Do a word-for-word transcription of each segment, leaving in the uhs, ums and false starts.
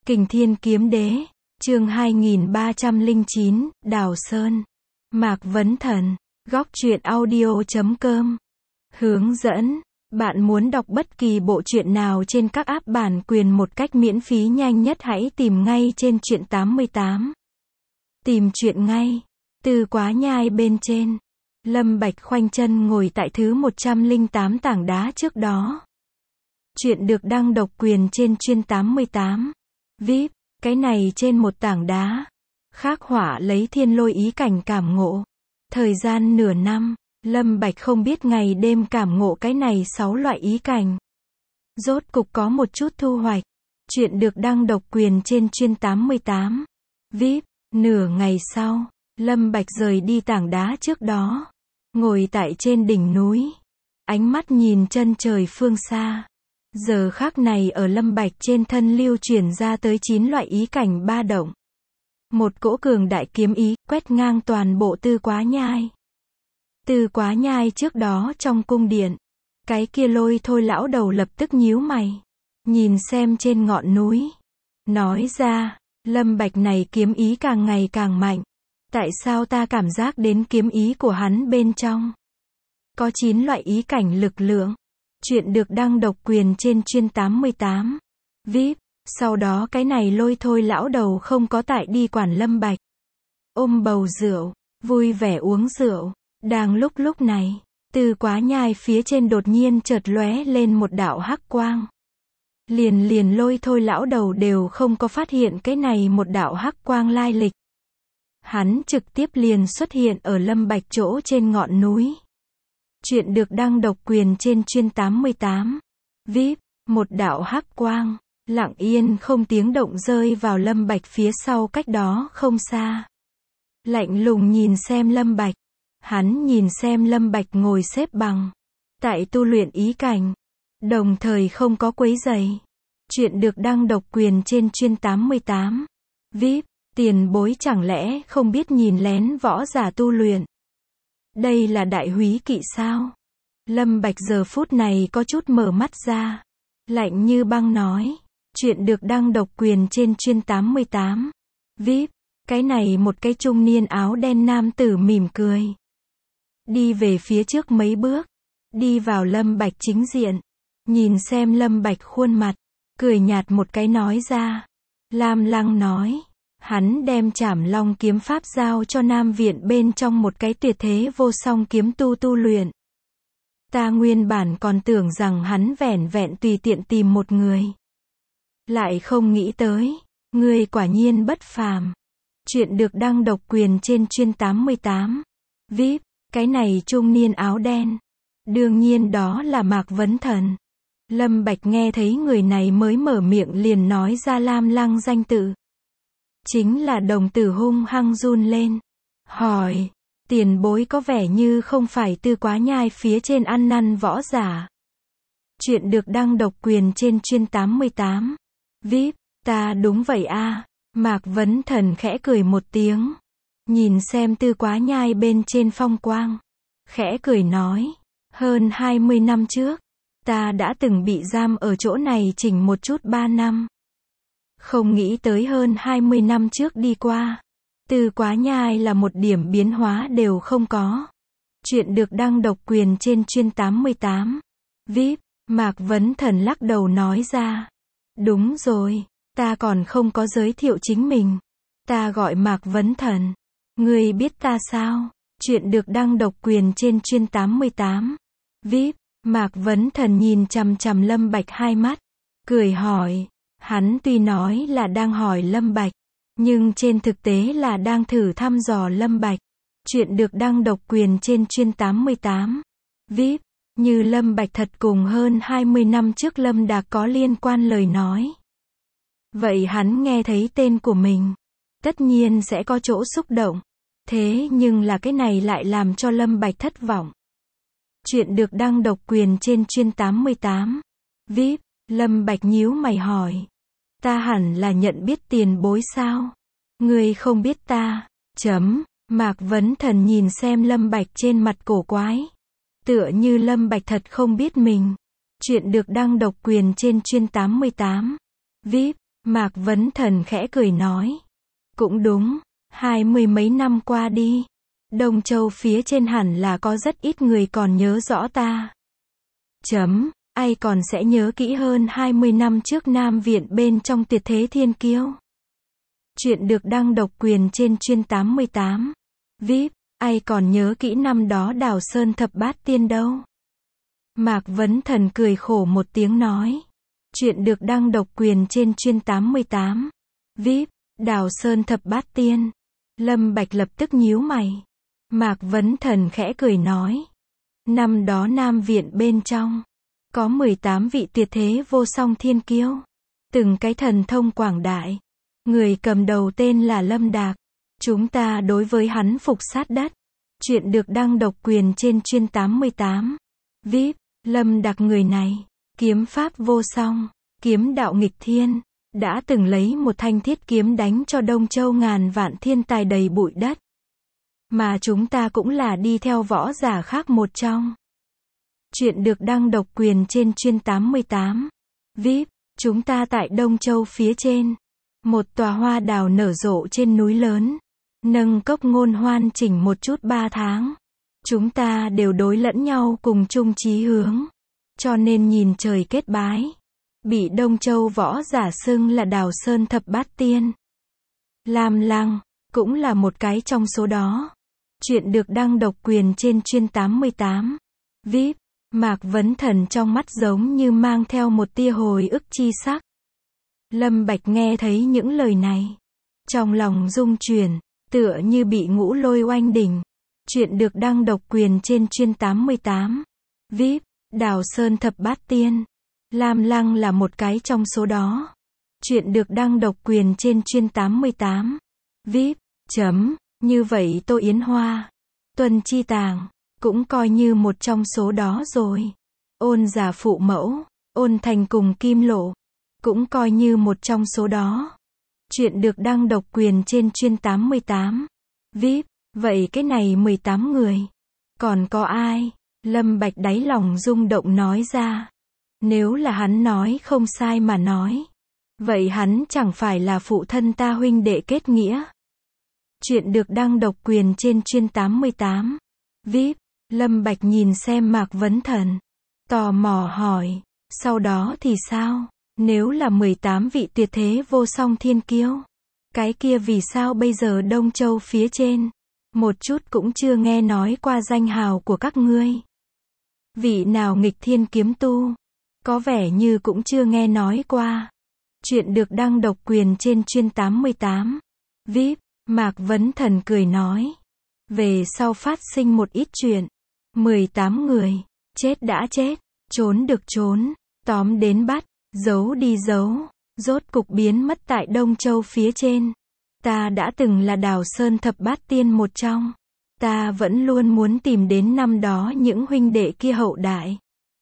Kình Thiên Kiếm Đế, chương hai nghìn ba trăm lẻ chín, Đào Sơn. Mạc Vấn Thần, góc truyện audio chấm com. Hướng dẫn, bạn muốn đọc bất kỳ bộ truyện nào trên các app bản quyền một cách miễn phí nhanh nhất hãy tìm ngay trên truyện tám mươi tám. Tìm truyện ngay, từ Quá Nhai bên trên. Lâm Bạch khoanh chân ngồi tại thứ một trăm lẻ tám tảng đá trước đó. Chuyện được đăng độc quyền trên chuyên tám mươi tám. vê i pê, cái này trên một tảng đá. Khắc họa lấy thiên lôi ý cảnh cảm ngộ. Thời gian nửa năm, Lâm Bạch không biết ngày đêm cảm ngộ cái này sáu loại ý cảnh. Rốt cục có một chút thu hoạch. Chuyện được đăng độc quyền trên chuyên tám mươi tám. vê i pê, nửa ngày sau, Lâm Bạch rời đi tảng đá trước đó. Ngồi tại trên đỉnh núi. Ánh mắt nhìn chân trời phương xa. Giờ khắc này ở Lâm Bạch trên thân lưu chuyển ra tới chín loại ý cảnh ba động. Một cỗ cường đại kiếm ý, quét ngang toàn bộ Tư Quá Nhai. Tư Quá Nhai trước đó trong cung điện. Cái kia Lôi Thôi lão đầu lập tức nhíu mày. Nhìn xem trên ngọn núi. Nói ra, Lâm Bạch này kiếm ý càng ngày càng mạnh. Tại sao ta cảm giác đến kiếm ý của hắn bên trong? Có chín loại ý cảnh lực lượng. Chuyện được đăng độc quyền trên chuyên tám mươi tám. vê i pê, sau đó cái này Lôi Thôi lão đầu không có tại đi quản Lâm Bạch. Ôm bầu rượu, vui vẻ uống rượu. Đang lúc lúc này, Tư Quá Nhai phía trên đột nhiên chợt lóe lên một đạo hắc quang. Liền liền Lôi Thôi lão đầu đều không có phát hiện cái này một đạo hắc quang lai lịch. Hắn trực tiếp liền xuất hiện ở Lâm Bạch chỗ trên ngọn núi. Chuyện được đăng độc quyền trên chuyên tám mươi tám. vê i pê, một đạo hắc quang, lặng yên không tiếng động rơi vào Lâm Bạch phía sau cách đó không xa. Lạnh lùng nhìn xem Lâm Bạch. Hắn nhìn xem Lâm Bạch ngồi xếp bằng. Tại tu luyện ý cảnh. Đồng thời không có quấy rầy. Chuyện được đăng độc quyền trên chuyên tám mươi tám. vê i pê, tiền bối chẳng lẽ không biết nhìn lén võ giả tu luyện. Đây là đại húy kỵ sao? Lâm Bạch giờ phút này có chút mở mắt ra. Lạnh như băng nói. Chuyện được đăng độc quyền trên chuyên tám mươi tám. vê i pê, cái này một cái trung niên áo đen nam tử mỉm cười. Đi về phía trước mấy bước. Đi vào Lâm Bạch chính diện. Nhìn xem Lâm Bạch khuôn mặt. Cười nhạt một cái nói ra. Lam Lăng nói. Hắn đem Trảm Long kiếm pháp giao cho Nam Viện bên trong một cái tuyệt thế vô song kiếm tu tu luyện. Ta nguyên bản còn tưởng rằng hắn vẻn vẹn tùy tiện tìm một người. Lại không nghĩ tới, người quả nhiên bất phàm. Chuyện được đăng độc quyền trên chuyên tám mươi tám. vê i pê, cái này trung niên áo đen. Đương nhiên đó là Mạc Vấn Thần. Lâm Bạch nghe thấy người này mới mở miệng liền nói ra Lam Lăng danh tự. Chính là đồng tử hung hăng run lên. Hỏi, tiền bối có vẻ như không phải Tư Quá Nhai phía trên ăn năn võ giả. Chuyện được đăng độc quyền trên chuyên tám mươi tám. vê i pê, ta đúng vậy a. Mạc Vấn Thần khẽ cười một tiếng. Nhìn xem Tư Quá Nhai bên trên phong quang. Khẽ cười nói, hơn hai mươi năm trước, ta đã từng bị giam ở chỗ này chỉnh một chút ba năm. Không nghĩ tới hơn hai mươi năm trước đi qua. Tư Quá Nhai là một điểm biến hóa đều không có. Chuyện được đăng độc quyền trên chuyên tám mươi tám. vê i pê, Mạc Vấn Thần lắc đầu nói ra. Đúng rồi, ta còn không có giới thiệu chính mình. Ta gọi Mạc Vấn Thần. Ngươi biết ta sao? Chuyện được đăng độc quyền trên chuyên tám mươi tám. vê i pê, Mạc Vấn Thần nhìn chằm chằm Lâm Bạch hai mắt. Cười hỏi. Hắn tuy nói là đang hỏi Lâm Bạch, nhưng trên thực tế là đang thử thăm dò Lâm Bạch. Chuyện được đăng độc quyền trên chuyên tám mươi tám. vê i pê, như Lâm Bạch thật cùng hơn hai mươi năm trước Lâm Đạc có liên quan lời nói. Vậy hắn nghe thấy tên của mình, tất nhiên sẽ có chỗ xúc động. Thế nhưng là cái này lại làm cho Lâm Bạch thất vọng. Chuyện được đăng độc quyền trên chuyên tám mươi tám. vê i pê, Lâm Bạch nhíu mày hỏi. Ta hẳn là nhận biết tiền bối sao? Ngươi không biết ta. Chấm. Mạc Vấn Thần nhìn xem Lâm Bạch trên mặt cổ quái. Tựa như Lâm Bạch thật không biết mình. Chuyện được đăng độc quyền trên chuyên tám mươi tám. vê i pê, Mạc Vấn Thần khẽ cười nói. Cũng đúng, hai mươi mấy năm qua đi. Đông Châu phía trên hẳn là có rất ít người còn nhớ rõ ta. Chấm, ai còn sẽ nhớ kỹ hơn hai mươi năm trước Nam Viện bên trong tuyệt thế thiên kiêu. Chuyện được đăng độc quyền trên chuyên tám mươi tám. vê i pê, ai còn nhớ kỹ năm đó Đào Sơn thập bát tiên đâu. Mạc Vấn Thần cười khổ một tiếng nói. Chuyện được đăng độc quyền trên chuyên tám mươi tám. vê i pê, Đào Sơn thập bát tiên. Lâm Bạch lập tức nhíu mày. Mạc Vấn Thần khẽ cười nói. Năm đó Nam Viện bên trong, có mười tám vị tuyệt thế vô song thiên kiêu. Từng cái thần thông quảng đại. Người cầm đầu tên là Lâm Đạc. Chúng ta đối với hắn phục sát đất. Chuyện được đăng độc quyền trên chuyên tám mươi tám. vê i pê, Lâm Đạc người này, kiếm pháp vô song, kiếm đạo nghịch thiên, đã từng lấy một thanh thiết kiếm đánh cho Đông Châu ngàn vạn thiên tài đầy bụi đất. Mà chúng ta cũng là đi theo võ giả khác một trong. Chuyện được đăng độc quyền trên chuyên tám mươi tám. vê i pê, chúng ta tại Đông Châu phía trên. Một tòa hoa đào nở rộ trên núi lớn. Nâng cốc ngôn hoan chỉnh một chút ba tháng. Chúng ta đều đối lẫn nhau cùng chung chí hướng. Cho nên nhìn trời kết bái. Bị Đông Châu võ giả xưng là Đào Sơn thập bát tiên. Lam Lăng, cũng là một cái trong số đó. Chuyện được đăng độc quyền trên chuyên tám mươi tám. vê i pê, Mạc Vấn Thần trong mắt giống như mang theo một tia hồi ức chi sắc. Lâm Bạch nghe thấy những lời này. Trong lòng rung chuyển, tựa như bị ngũ lôi oanh đỉnh. Chuyện được đăng độc quyền trên chuyên tám mươi tám. vê i pê, Đào Sơn thập bát tiên. Lam Lăng là một cái trong số đó. Chuyện được đăng độc quyền trên chuyên tám mươi tám. vê i pê, chấm, như vậy Tô Yến Hoa, Tuân Chi Tàng, cũng coi như một trong số đó rồi. Ôn Giả phụ mẫu, Ôn Thành cùng Kim Lộ, cũng coi như một trong số đó. Chuyện được đăng độc quyền trên chuyên tám mươi tám. vê i pê, vậy cái này mười tám người. Còn có ai? Lâm Bạch đáy lòng rung động nói ra. Nếu là hắn nói không sai mà nói. Vậy hắn chẳng phải là phụ thân ta huynh đệ kết nghĩa. Chuyện được đăng độc quyền trên chuyên tám mươi tám. vê i pê, Lâm Bạch nhìn xem Mạc Vấn Thần. Tò mò hỏi. Sau đó thì sao? Nếu là mười tám vị tuyệt thế vô song thiên kiêu. Cái kia vì sao bây giờ Đông Châu phía trên. Một chút cũng chưa nghe nói qua danh hào của các ngươi. Vị nào nghịch thiên kiếm tu. Có vẻ như cũng chưa nghe nói qua. Chuyện được đăng độc quyền trên chuyên tám mươi tám. vê i pê, Mạc Vấn Thần cười nói. Về sau phát sinh một ít chuyện. mười tám người. Chết đã chết. Trốn được trốn. Tóm đến bắt. Giấu đi giấu. Rốt cục biến mất tại Đông Châu phía trên. Ta đã từng là Đào Sơn thập bát tiên một trong. Ta vẫn luôn muốn tìm đến năm đó những huynh đệ kia hậu đại.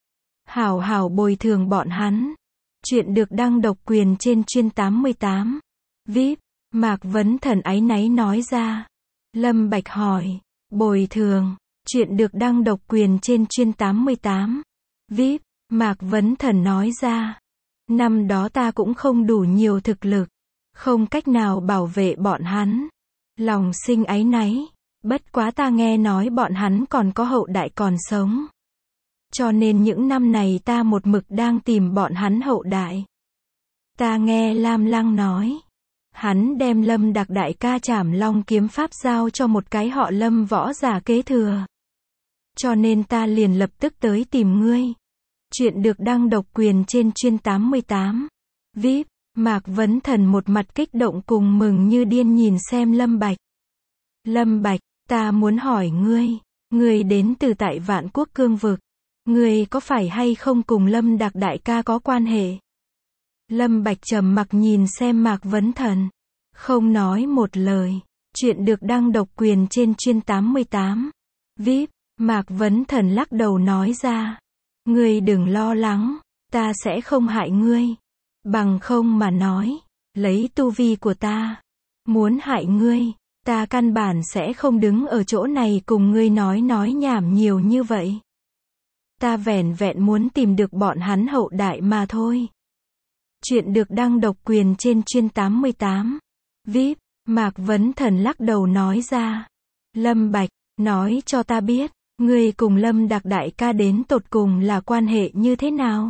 Hảo hảo bồi thường bọn hắn. Chuyện được đăng độc quyền trên chuyên tám mươi tám. vê i pê, Mạc Vấn Thần áy náy nói ra. Lâm Bạch hỏi. Bồi thường. Chuyện được đăng độc quyền trên chuyên tám mươi tám. vê i pê, Mạc Vấn Thần nói ra. Năm đó ta cũng không đủ nhiều thực lực. Không cách nào bảo vệ bọn hắn. Lòng sinh áy náy. Bất quá ta nghe nói bọn hắn còn có hậu đại còn sống. Cho nên những năm này ta một mực đang tìm bọn hắn hậu đại. Ta nghe Lam Lăng nói. Hắn đem Lâm Đạc đại ca Trảm Long kiếm pháp giao cho một cái họ Lâm võ giả kế thừa. Cho nên ta liền lập tức tới tìm ngươi. Chuyện được đăng độc quyền trên chuyên tám mươi tám. vê i pê, Mạc Vấn Thần một mặt kích động cùng mừng như điên nhìn xem Lâm Bạch. Lâm Bạch, ta muốn hỏi ngươi. Ngươi đến từ tại Vạn Quốc cương vực. Ngươi có phải hay không cùng Lâm Đạc đại ca có quan hệ? Lâm Bạch trầm mặc nhìn xem Mạc Vấn Thần. Không nói một lời. Chuyện được đăng độc quyền trên chuyên tám mươi tám. vê i pê, Mạc Vấn Thần lắc đầu nói ra. Ngươi đừng lo lắng. Ta sẽ không hại ngươi. Bằng không mà nói. Lấy tu vi của ta. Muốn hại ngươi. Ta căn bản sẽ không đứng ở chỗ này cùng ngươi nói nói nhảm nhiều như vậy. Ta vẻn vẹn muốn tìm được bọn hắn hậu đại mà thôi. Chuyện được đăng độc quyền trên chuyên tám mươi tám. vê i pê, Mạc Vấn Thần lắc đầu nói ra. Lâm Bạch, nói cho ta biết, ngươi cùng Lâm Đạc đại ca đến tột cùng là quan hệ như thế nào?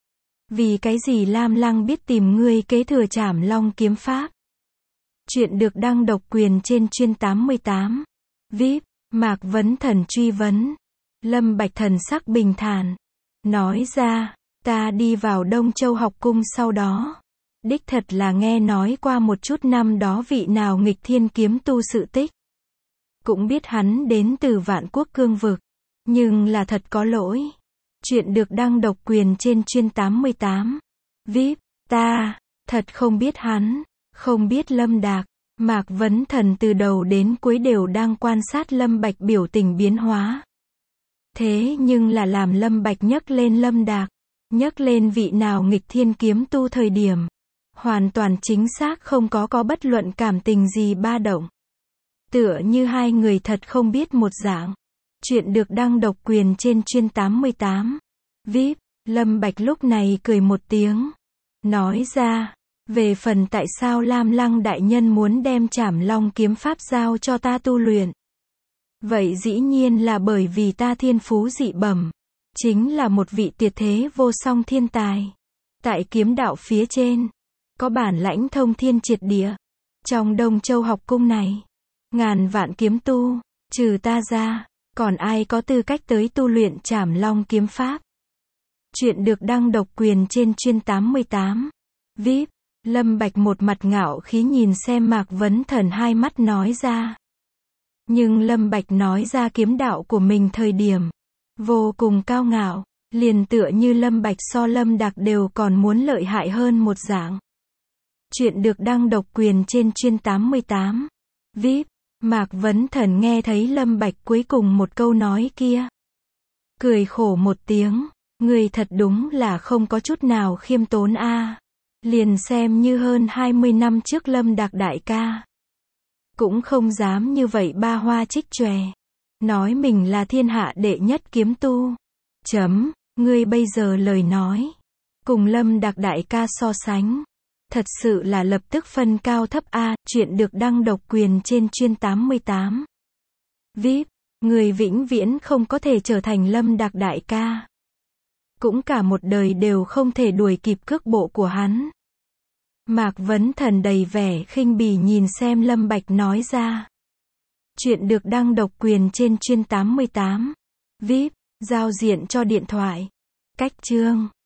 Vì cái gì Lam Lăng biết tìm ngươi kế thừa Trảm Long kiếm pháp? Chuyện được đăng độc quyền trên chuyên tám mươi tám. vê i pê, Mạc Vấn Thần truy vấn. Lâm Bạch thần sắc bình thản. Nói ra, ta đi vào Đông Châu học cung sau đó. Đích thật là nghe nói qua một chút năm đó vị nào nghịch thiên kiếm tu sự tích. Cũng biết hắn đến từ Vạn Quốc cương vực. Nhưng là thật có lỗi. Chuyện được đăng độc quyền trên chuyên tám mươi tám. vê i pê, ta, thật không biết hắn, không biết Lâm Đạc. Mạc Vấn Thần từ đầu đến cuối đều đang quan sát Lâm Bạch biểu tình biến hóa. Thế nhưng là làm Lâm Bạch nhắc lên Lâm Đạc, nhắc lên vị nào nghịch thiên kiếm tu thời điểm, hoàn toàn chính xác không có có bất luận cảm tình gì ba động. Tựa như hai người thật không biết một dạng. Chuyện được đăng độc quyền trên chuyên tám mươi tám. vê i pê, Lâm Bạch lúc này cười một tiếng. Nói ra, về phần tại sao Lam Lăng đại nhân muốn đem Trảm Long kiếm pháp giao cho ta tu luyện. Vậy dĩ nhiên là bởi vì ta thiên phú dị bẩm, chính là một vị tuyệt thế vô song thiên tài. Tại kiếm đạo phía trên, có bản lãnh thông thiên triệt địa. Trong Đông Châu học cung này, ngàn vạn kiếm tu, trừ ta ra, còn ai có tư cách tới tu luyện Trảm Long kiếm pháp. Chuyện được đăng độc quyền trên chuyên tám mươi tám. vê i pê, Lâm Bạch một mặt ngạo khí nhìn xem Mạc Vấn Thần hai mắt nói ra. Nhưng Lâm Bạch nói ra kiếm đạo của mình thời điểm vô cùng cao ngạo, liền tựa như Lâm Bạch so Lâm Đạc đều còn muốn lợi hại hơn một dạng. Chuyện được đăng độc quyền trên chuyên tám mươi tám. vê i pê, Mạc Vấn Thần nghe thấy Lâm Bạch cuối cùng một câu nói kia, cười khổ một tiếng, người thật đúng là không có chút nào khiêm tốn a. À. Liền xem như hơn hai mươi năm trước Lâm Đạc đại ca, cũng không dám như vậy ba hoa trích chòe, nói mình là thiên hạ đệ nhất kiếm tu. Chấm, ngươi bây giờ lời nói, cùng Lâm Đạc đại ca so sánh, thật sự là lập tức phân cao thấp a. À. Chuyện được đăng độc quyền trên chuyên tám mươi tám. vê i pê, người vĩnh viễn không có thể trở thành Lâm Đạc đại ca. Cũng cả một đời đều không thể đuổi kịp cước bộ của hắn. Mạc Vấn Thần đầy vẻ khinh bỉ nhìn xem Lâm Bạch nói ra. Chuyện được đăng độc quyền trên chuyên tám mươi tám. vê i pê, giao diện cho điện thoại. Cách chương